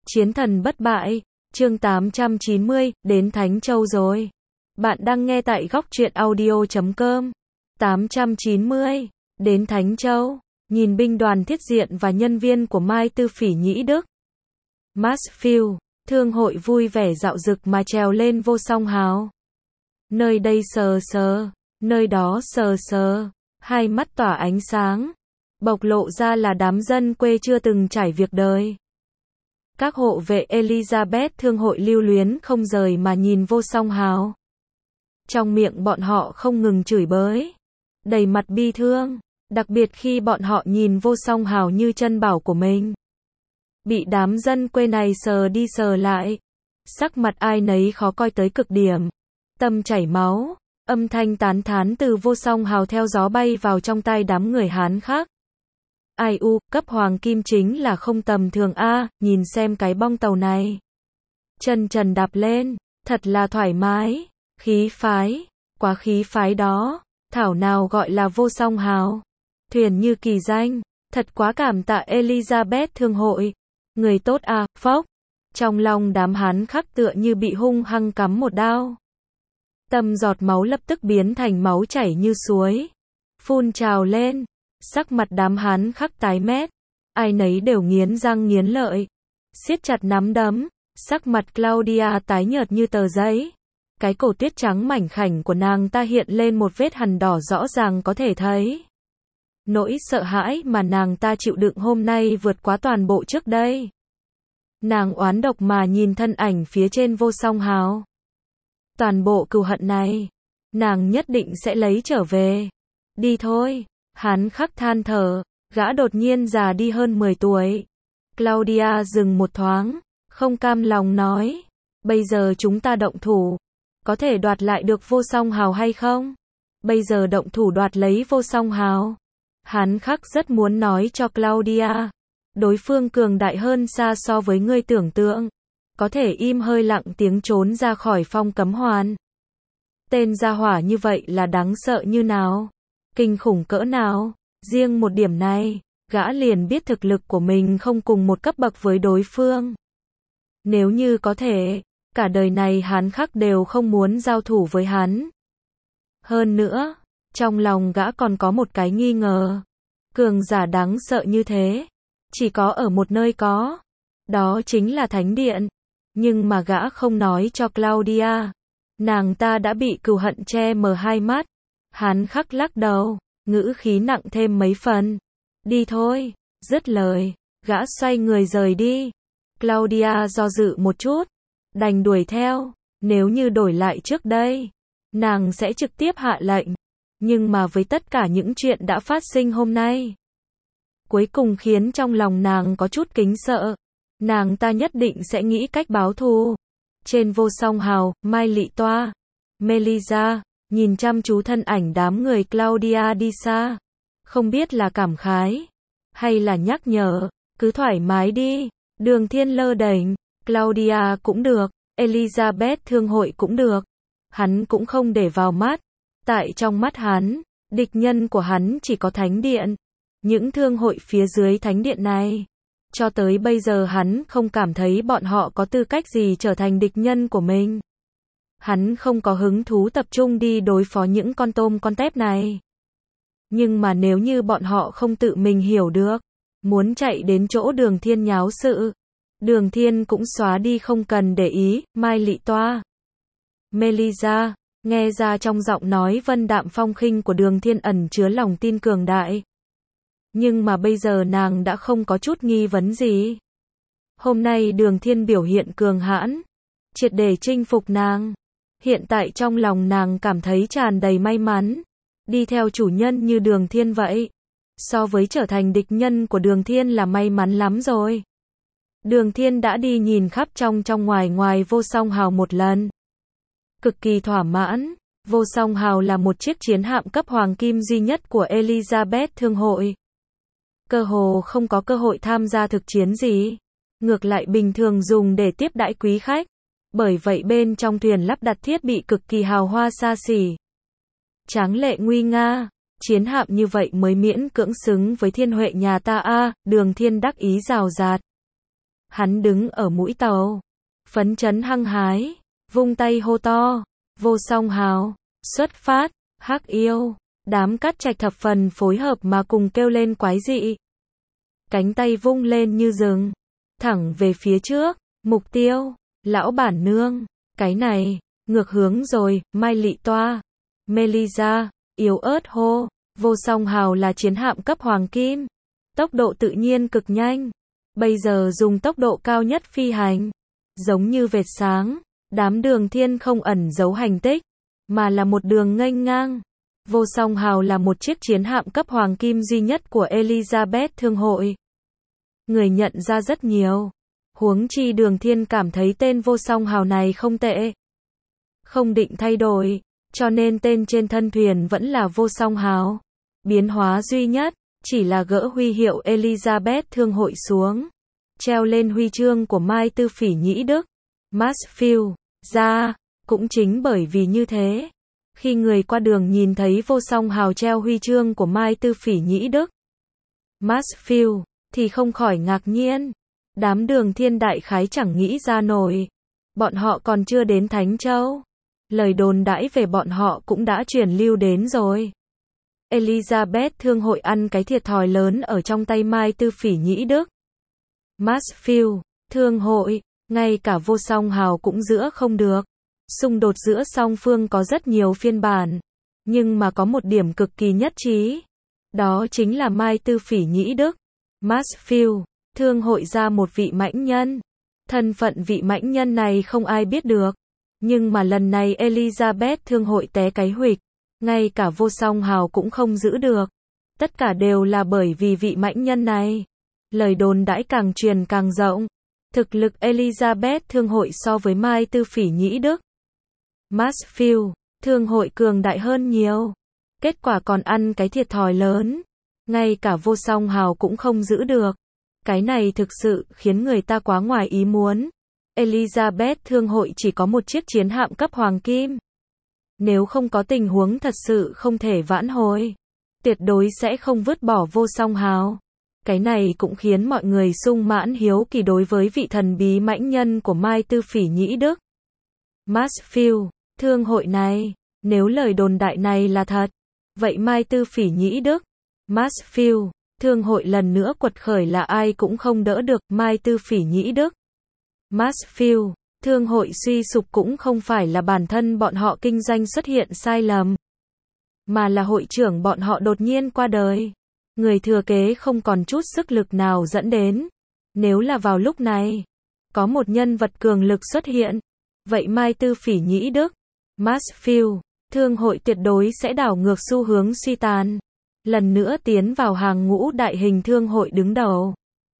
Chiến thần bất bại, chương 890, đến Thánh Châu rồi. Bạn đang nghe tại góc truyện audio.com. 890, đến Thánh Châu, nhìn binh đoàn thiết diện và nhân viên của Mai Tư Phỉ Nhĩ Đức. Mansfield, thương hội vui vẻ dạo dực mà trèo lên vô song hào. Nơi đây sờ sờ, nơi đó sờ sờ, hai mắt tỏa ánh sáng, bộc lộ ra là đám dân quê chưa từng trải việc đời. Các hộ vệ Elizabeth thương hội lưu luyến không rời mà nhìn vô song hào. Trong miệng bọn họ không ngừng chửi bới, đầy mặt bi thương, đặc biệt khi bọn họ nhìn vô song hào như chân bảo của mình. Bị đám dân quê này sờ đi sờ lại, sắc mặt ai nấy khó coi tới cực điểm, tâm chảy máu, âm thanh tán thán từ vô song hào theo gió bay vào trong tai đám người Hán khác. Ai u, cấp hoàng kim chính là không tầm thường a, nhìn xem cái bong tàu này. Chân trần đạp lên, thật là thoải mái, khí phái, quá khí phái đó, thảo nào gọi là vô song hào. Thuyền như kỳ danh, thật quá cảm tạ Elizabeth thương hội. Người tốt a, phốc. Trong lòng đám Hán khắc tựa như bị hung hăng cắm một đao. Tâm giọt máu lập tức biến thành máu chảy như suối, phun trào lên. Sắc mặt đám Hán khắc tái mét, ai nấy đều nghiến răng nghiến lợi, siết chặt nắm đấm, sắc mặt Claudia tái nhợt như tờ giấy. Cái cổ tuyết trắng mảnh khảnh của nàng ta hiện lên một vết hằn đỏ rõ ràng có thể thấy. Nỗi sợ hãi mà nàng ta chịu đựng hôm nay vượt quá toàn bộ trước đây. Nàng oán độc mà nhìn thân ảnh phía trên vô song hào. Toàn bộ cừu hận này, nàng nhất định sẽ lấy trở về. Đi thôi. Hán khắc than thở, gã đột nhiên già đi hơn 10 tuổi. Claudia dừng một thoáng, không cam lòng nói, bây giờ chúng ta động thủ, có thể đoạt lại được vô song hào hay không? Bây giờ động thủ đoạt lấy vô song hào. Hán khắc rất muốn nói cho Claudia, đối phương cường đại hơn xa so với ngươi tưởng tượng, có thể im hơi lặng tiếng trốn ra khỏi phong cấm hoàn. Tên gia hỏa như vậy là đáng sợ như nào? Kinh khủng cỡ nào? Riêng một điểm này, gã liền biết thực lực của mình không cùng một cấp bậc với đối phương. Nếu như có thể, cả đời này Hán khắc đều không muốn giao thủ với hắn. Hơn nữa, trong lòng gã còn có một cái nghi ngờ. Cường giả đáng sợ như thế, chỉ có ở một nơi có. Đó chính là Thánh Điện. Nhưng mà gã không nói cho Claudia. Nàng ta đã bị cừu hận che mờ hai mắt. Hán khắc lắc đầu, ngữ khí nặng thêm mấy phần. Đi thôi, dứt lời, gã xoay người rời đi. Claudia do dự một chút, đành đuổi theo. Nếu như đổi lại trước đây, nàng sẽ trực tiếp hạ lệnh. Nhưng mà với tất cả những chuyện đã phát sinh hôm nay, cuối cùng khiến trong lòng nàng có chút kính sợ. Nàng ta nhất định sẽ nghĩ cách báo thù. Trên vô song hào, Mai Lị Toa, Melissa nhìn chăm chú thân ảnh đám người Claudia đi xa, không biết là cảm khái hay là nhắc nhở, cứ thoải mái đi. Đường Thiên lơ đễnh, Claudia cũng được, Elizabeth thương hội cũng được, hắn cũng không để vào mắt. Tại trong mắt hắn, địch nhân của hắn chỉ có Thánh Điện. Những thương hội phía dưới Thánh Điện này, cho tới bây giờ hắn không cảm thấy bọn họ có tư cách gì trở thành địch nhân của mình. Hắn không có hứng thú tập trung đi đối phó những con tôm con tép này. Nhưng mà nếu như bọn họ không tự mình hiểu được, muốn chạy đến chỗ Đường Thiên nháo sự, Đường Thiên cũng xóa đi không cần để ý. Mai Lị Toa, Melissa, nghe ra trong giọng nói vân đạm phong khinh của Đường Thiên ẩn chứa lòng tin cường đại. Nhưng mà bây giờ nàng đã không có chút nghi vấn gì. Hôm nay Đường Thiên biểu hiện cường hãn, triệt để chinh phục nàng. Hiện tại trong lòng nàng cảm thấy tràn đầy may mắn. Đi theo chủ nhân như Đường Thiên vậy, so với trở thành địch nhân của Đường Thiên là may mắn lắm rồi. Đường Thiên đã đi nhìn khắp trong ngoài vô song hào một lần. Cực kỳ thỏa mãn. Vô song hào là một chiếc chiến hạm cấp hoàng kim duy nhất của Elizabeth thương hội. Cơ hồ không có cơ hội tham gia thực chiến gì. Ngược lại bình thường dùng để tiếp đãi quý khách. Bởi vậy bên trong thuyền lắp đặt thiết bị cực kỳ hào hoa xa xỉ, tráng lệ nguy nga. Chiến hạm như vậy mới miễn cưỡng xứng với Thiên Huệ nhà ta a. Đường Thiên đắc ý rào rạt. Hắn đứng ở mũi tàu, phấn chấn hăng hái, vung tay hô to, Vô Song Hào, xuất phát, Hắc Yêu. Đám Cát Trạch thập phần phối hợp mà cùng kêu lên quái dị. Cánh tay vung lên như rừng, thẳng về phía trước, mục tiêu, lão bản nương, cái này, ngược hướng rồi, Mai Lị Toa, Melisa, yếu ớt hô, Vô Song Hào là chiến hạm cấp hoàng kim, tốc độ tự nhiên cực nhanh, bây giờ dùng tốc độ cao nhất phi hành, giống như vệt sáng, đám Đường Thiên không ẩn giấu hành tích, mà là một đường nghênh ngang. Vô Song Hào là một chiếc chiến hạm cấp hoàng kim duy nhất của Elizabeth Thương hội. Người nhận ra rất nhiều. Huống chi Đường Thiên cảm thấy tên Vô Song Hào này không tệ. Không định thay đổi, cho nên tên trên thân thuyền vẫn là Vô Song Hào. Biến hóa duy nhất, chỉ là gỡ huy hiệu Elizabeth Thương hội xuống. Treo lên huy chương của Mai Tư Phỉ Nhĩ Đức. Mansfield, ra, cũng chính bởi vì như thế. Khi người qua đường nhìn thấy Vô Song Hào treo huy chương của Mai Tư Phỉ Nhĩ Đức, Mansfield, thì không khỏi ngạc nhiên. Đám Đường Thiên đại khái chẳng nghĩ ra nổi. Bọn họ còn chưa đến Thánh Châu. Lời đồn đãi về bọn họ cũng đã truyền lưu đến rồi. Elizabeth Thương hội ăn cái thiệt thòi lớn ở trong tay Mai Tư Phỉ Nhĩ Đức. Mansfield, Thương hội, ngay cả Vô Song Hào cũng giữa không được. Xung đột giữa song phương có rất nhiều phiên bản, nhưng mà có một điểm cực kỳ nhất trí. Đó chính là Mai Tư Phỉ Nhĩ Đức, Mansfield, Thương hội ra một vị mãnh nhân. Thân phận vị mãnh nhân này không ai biết được. Nhưng mà lần này Elizabeth Thương hội té cái huỵch, ngay cả Vô Song Hào cũng không giữ được. Tất cả đều là bởi vì vị mãnh nhân này. Lời đồn đãi càng truyền càng rộng. Thực lực Elizabeth Thương hội so với Mai Tư Phỉ Nhĩ Đức, Mansfield, Thương hội cường đại hơn nhiều. Kết quả còn ăn cái thiệt thòi lớn. Ngay cả Vô Song Hào cũng không giữ được. Cái này thực sự khiến người ta quá ngoài ý muốn. Elizabeth Thương hội chỉ có một chiếc chiến hạm cấp hoàng kim. Nếu không có tình huống thật sự không thể vãn hồi, tuyệt đối sẽ không vứt bỏ Vô Song Hào. Cái này cũng khiến mọi người sung mãn hiếu kỳ đối với vị thần bí mãnh nhân của Mai Tư Phỉ Nhĩ Đức. Mansfield, Thương hội này, nếu lời đồn đại này là thật, vậy Mai Tư Phỉ Nhĩ Đức, Mansfield, Thương hội lần nữa quật khởi là ai cũng không đỡ được. Mai Tư Phỉ Nhĩ Đức, Mansfield, Thương hội suy sụp cũng không phải là bản thân bọn họ kinh doanh xuất hiện sai lầm, mà là hội trưởng bọn họ đột nhiên qua đời. Người thừa kế không còn chút sức lực nào dẫn đến. Nếu là vào lúc này, có một nhân vật cường lực xuất hiện, vậy Mai Tư Phỉ Nhĩ Đức, Mansfield, Thương hội tuyệt đối sẽ đảo ngược xu hướng suy tàn. Lần nữa tiến vào hàng ngũ đại hình thương hội đứng đầu.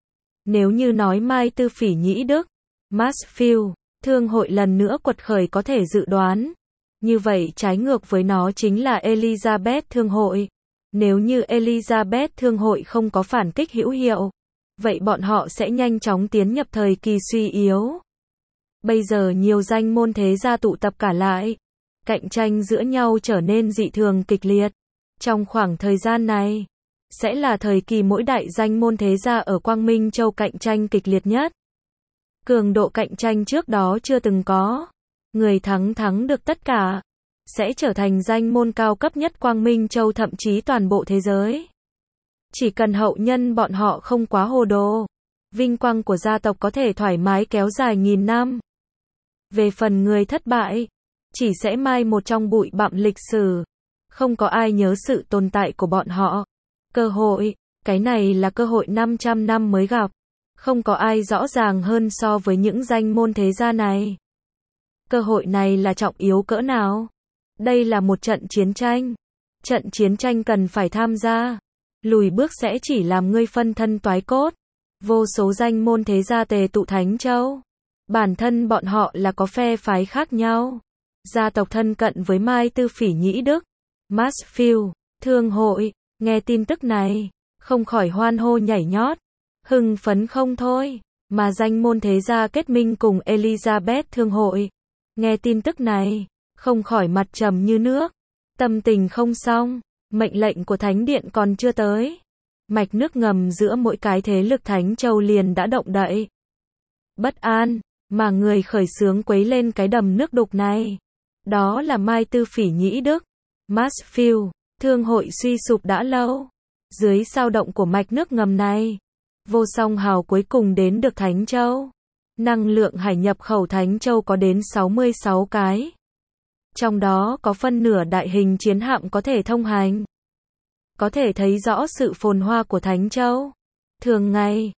Nếu như nói Mai Tư Phỉ Nhĩ Đức, Mansfield, Thương hội lần nữa quật khởi có thể dự đoán. Như vậy trái ngược với nó chính là Elizabeth Thương hội. Nếu như Elizabeth Thương hội không có phản kích hữu hiệu, vậy bọn họ sẽ nhanh chóng tiến nhập thời kỳ suy yếu. Bây giờ nhiều danh môn thế gia tụ tập cả lại, cạnh tranh giữa nhau trở nên dị thường kịch liệt. Trong khoảng thời gian này, sẽ là thời kỳ mỗi đại danh môn thế gia ở Quang Minh Châu cạnh tranh kịch liệt nhất. Cường độ cạnh tranh trước đó chưa từng có. Người thắng được tất cả, sẽ trở thành danh môn cao cấp nhất Quang Minh Châu thậm chí toàn bộ thế giới. Chỉ cần hậu nhân bọn họ không quá hồ đồ, vinh quang của gia tộc có thể thoải mái kéo dài nghìn năm. Về phần người thất bại, chỉ sẽ mai một trong bụi bặm lịch sử. Không có ai nhớ sự tồn tại của bọn họ. Cơ hội, cái này là cơ hội 500 năm mới gặp. Không có ai rõ ràng hơn so với những danh môn thế gia này. Cơ hội này là trọng yếu cỡ nào? Đây là một trận chiến tranh. Trận chiến tranh cần phải tham gia. Lùi bước sẽ chỉ làm ngươi phân thân toái cốt. Vô số danh môn thế gia tề tụ Thánh Châu. Bản thân bọn họ là có phe phái khác nhau. Gia tộc thân cận với Mai Tư Phỉ Nhĩ Đức, Mansfield, Thương hội, nghe tin tức này, không khỏi hoan hô nhảy nhót, hưng phấn không thôi, mà danh môn thế gia kết minh cùng Elizabeth Thương hội. Nghe tin tức này, không khỏi mặt trầm như nước, tâm tình không xong, mệnh lệnh của Thánh Điện còn chưa tới. Mạch nước ngầm giữa mỗi cái thế lực Thánh Châu liền đã động đậy. bất an, mà người khởi xướng quấy lên cái đầm nước đục này. Đó là Mai Tư Phỉ Nhĩ Đức. Mansfield, thương hội suy sụp đã lâu. Dưới sao động của mạch nước ngầm này, Vô Song Hào cuối cùng đến được Thánh Châu. Năng lượng hải nhập khẩu Thánh Châu có đến 66 cái. Trong đó có phân nửa đại hình chiến hạm có thể thông hành. Có thể thấy rõ sự phồn hoa của Thánh Châu. Thường ngày,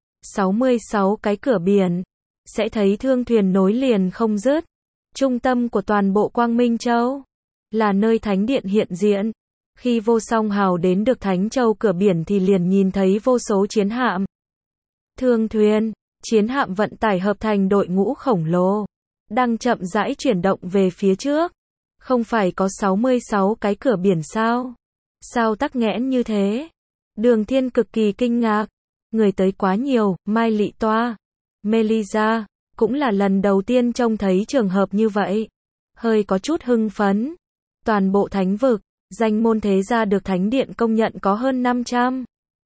66 cái cửa biển, sẽ thấy thương thuyền nối liền không dứt. Trung tâm của toàn bộ Quang Minh Châu, là nơi Thánh Điện hiện diện. Khi Vô Song Hào đến được Thánh Châu cửa biển thì liền nhìn thấy vô số chiến hạm, thương thuyền, chiến hạm vận tải hợp thành đội ngũ khổng lồ, đang chậm rãi chuyển động về phía trước. Không phải có 66 cái cửa biển sao? Sao tắc nghẽn như thế? Đường Thiên cực kỳ kinh ngạc. Người tới quá nhiều, Mai Lị Toa, Melisa, cũng là lần đầu tiên trông thấy trường hợp như vậy. Hơi có chút hưng phấn. Toàn bộ thánh vực, danh môn thế gia được Thánh Điện công nhận có hơn 500.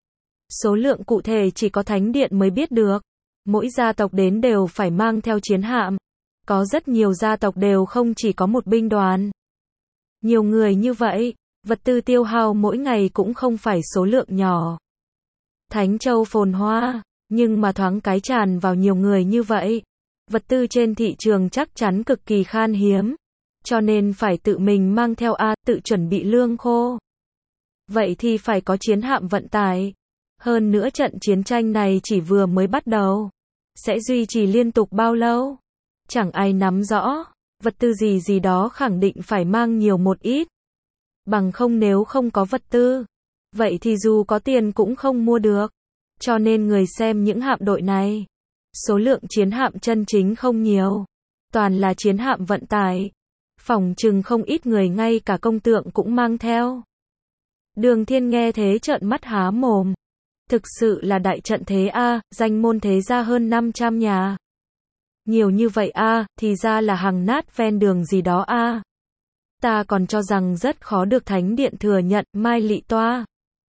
Số lượng cụ thể chỉ có Thánh Điện mới biết được. Mỗi gia tộc đến đều phải mang theo chiến hạm. Có rất nhiều gia tộc đều không chỉ có một binh đoàn. Nhiều người như vậy, vật tư tiêu hao mỗi ngày cũng không phải số lượng nhỏ. Thánh Châu phồn hoa, nhưng mà thoáng cái tràn vào nhiều người như vậy. Vật tư trên thị trường chắc chắn cực kỳ khan hiếm. Cho nên phải tự mình mang theo tự chuẩn bị lương khô. Vậy thì phải có chiến hạm vận tải. Hơn nữa trận chiến tranh này chỉ vừa mới bắt đầu. Sẽ duy trì liên tục bao lâu? Chẳng ai nắm rõ. Vật tư gì đó khẳng định phải mang nhiều một ít. Bằng không nếu không có vật tư, vậy thì dù có tiền cũng không mua được. Cho nên người xem những hạm đội này, số lượng chiến hạm chân chính không nhiều. Toàn là chiến hạm vận tải. Phỏng chừng không ít người ngay cả công tượng cũng mang theo. Đường Thiên nghe thế trợn mắt há mồm. Thực sự là đại trận thế danh môn thế gia hơn 500 nhà. Nhiều như vậy thì ra là hàng nát ven đường gì đó Ta còn cho rằng rất khó được Thánh Điện thừa nhận. Mai Lị Toa,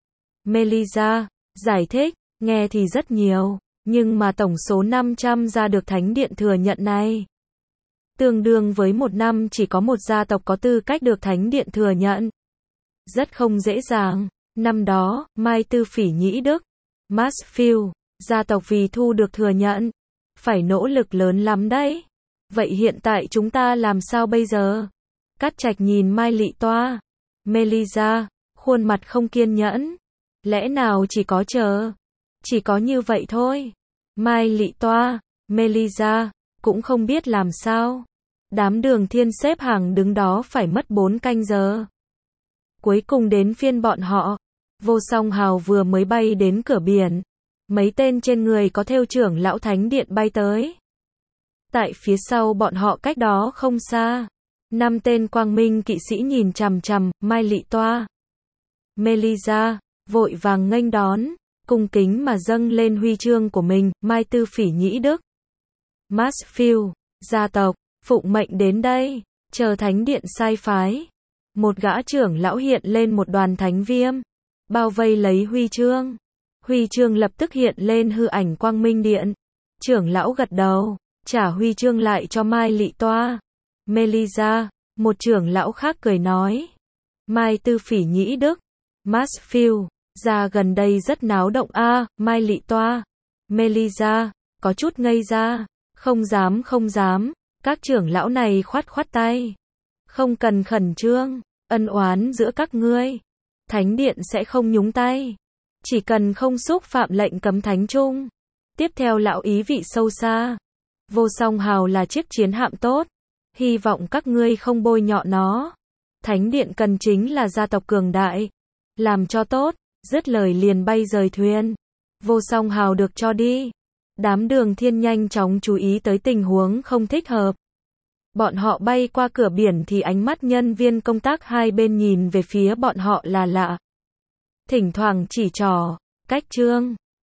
Melisa, giải thích, nghe thì rất nhiều, nhưng mà tổng số 500 gia được Thánh Điện thừa nhận này, tương đương với một năm chỉ có một gia tộc có tư cách được Thánh Điện thừa nhận. Rất không dễ dàng. Năm đó, Mai Tư Phỉ Nhĩ Đức, Mansfield, gia tộc vì thu được thừa nhận, phải nỗ lực lớn lắm đấy. Vậy hiện tại chúng ta làm sao bây giờ? Cát Trạch nhìn Mai Lị Toa, Melisa, khuôn mặt không kiên nhẫn. Lẽ nào chỉ có chờ? Chỉ có như vậy thôi. Mai Lị Toa, Melisa, cũng không biết làm sao. Đám Đường Thiên xếp hàng đứng đó phải mất 4 canh giờ. Cuối cùng đến phiên bọn họ. Vô Song Hào vừa mới bay đến cửa biển. Mấy tên trên người có thêu trưởng lão Thánh Điện bay tới. Tại phía sau bọn họ cách đó không xa, 5 tên quang minh kỵ sĩ nhìn chằm chằm Mai Lị Toa, Melisa, vội vàng nghênh đón, cung kính mà dâng lên huy chương của mình. Mai Tư Phỉ Nhĩ Đức, Mansfield, gia tộc, phụng mệnh đến đây, chờ Thánh Điện sai phái. Một gã trưởng lão hiện lên một đoàn thánh viêm, bao vây lấy huy chương. Huy chương lập tức hiện lên hư ảnh Quang Minh Điện. Trưởng lão gật đầu, trả huy chương lại cho Mai Lị Toa, Melisa. Một trưởng lão khác cười nói, Mai Tư Phỉ Nhĩ Đức, Mansfield, ra gần đây rất náo động Mai Lị Toa, Melisa, có chút ngây ra, không dám, các trưởng lão này khoát khoát tay. Không cần khẩn trương, ân oán giữa các ngươi, Thánh Điện sẽ không nhúng tay. Chỉ cần không xúc phạm lệnh cấm thánh chung. Tiếp theo lão ý vị sâu xa. Vô Song Hào là chiếc chiến hạm tốt. Hy vọng các ngươi không bôi nhọ nó. Thánh Điện cần chính là gia tộc cường đại. Làm cho tốt. Dứt lời liền bay rời thuyền. Vô Song Hào được cho đi. Đám Đường Thiên nhanh chóng chú ý tới tình huống không thích hợp. Bọn họ bay qua cửa biển thì ánh mắt nhân viên công tác hai bên nhìn về phía bọn họ là lạ. Thỉnh thoảng chỉ trỏ, cách trương,